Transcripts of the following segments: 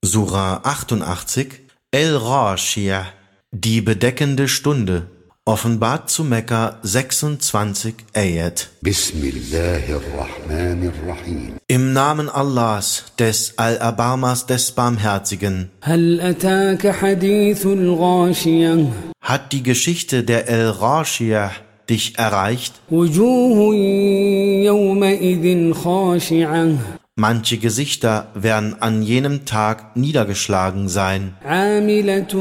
Sura 88, El-Ghashiyah, die bedeckende Stunde, offenbart zu Mekka 26 Ayat. Bismillahirrahmanirrahim. Im Namen Allahs, des Allerbarmers, des Barmherzigen. هل أتاك حديث الغاشية Hat die Geschichte der El-Ghashiyah dich erreicht? وجوه يومئذ خاشعة Manche Gesichter werden an jenem Tag niedergeschlagen sein. عاملة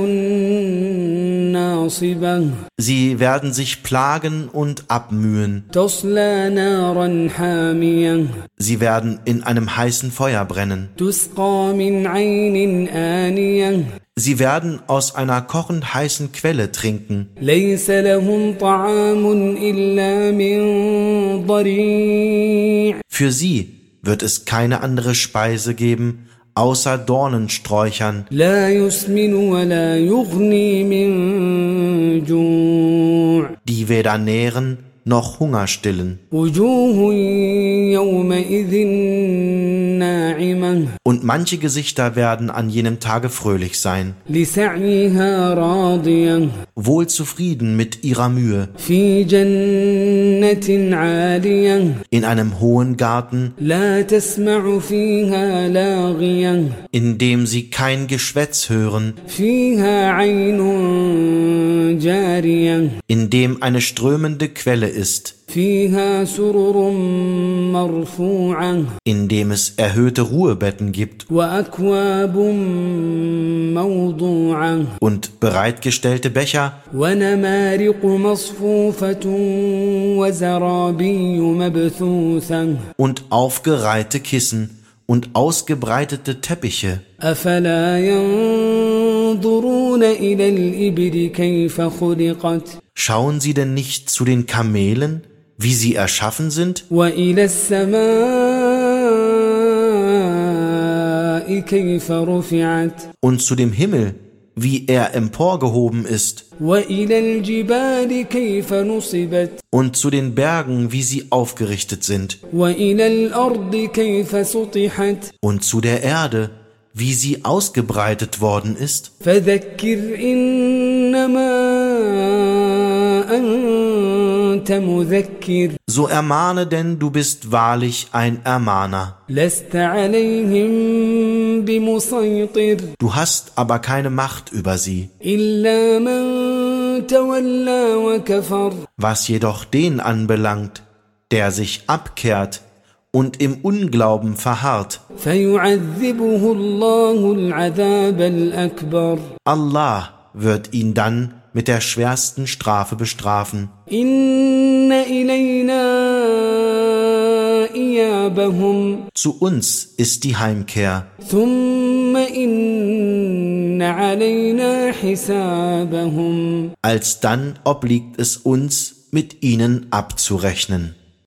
ناصبة Sie werden sich plagen und abmühen. تصلى نارا حامية Sie werden in einem heißen Feuer brennen. تسقى من عين آنية Sie werden aus einer kochend heißen Quelle trinken. ليس لهم طعام إلا من ضريع Für sie wird es keine andere Speise geben, außer Dornensträuchern, لا يسمن ولا يغني من جوع die weder nähren noch Hunger stillen. وجوه يومئذ ناعمة Und manche Gesichter werden an jenem Tage fröhlich sein, لسعيها راضية wohl zufrieden mit ihrer Mühe, في جنة عالية in einem hohen Garten, لا تسمع فيها لاغية in dem sie kein Geschwätz hören, فيها عين جارية in dem eine strömende Quelle ist, فيها سرر مرفوعة in dem es erhöhte Ruhebetten gibt وأكواب موضوعة und bereitgestellte Becher ونمارق مصفوفة وزرابي مبثوثة und aufgereihte Kissen und ausgebreitete Teppiche. أفلا ينظرون إلى الإبل كيف خلقت Schauen Sie denn nicht zu den Kamelen, wie sie erschaffen sind, وإلى السماء كيف رفعت und zu dem Himmel, wie er emporgehoben ist, وإلى الجبال كيف نصبت und zu den Bergen, wie sie aufgerichtet sind, وإلى الأرض كيف سطحت und zu der Erde, wie sie ausgebreitet worden ist. فذكر إنما أنت مذكر So ermahne denn, du bist wahrlich ein Ermahner. لست عليهم بمسيطر Du hast aber keine Macht über sie. إلا من تولى وكفر Was jedoch den anbelangt, der sich abkehrt und im Unglauben verharrt, فيعذبه الله العذاب الأكبر Allah wird ihn dann mit der schwersten Strafe bestrafen. إن إلينا إيابهم Zu uns ist die Heimkehr. ثم إن علينا حسابهم Alsdann obliegt es uns, mit ihnen abzurechnen.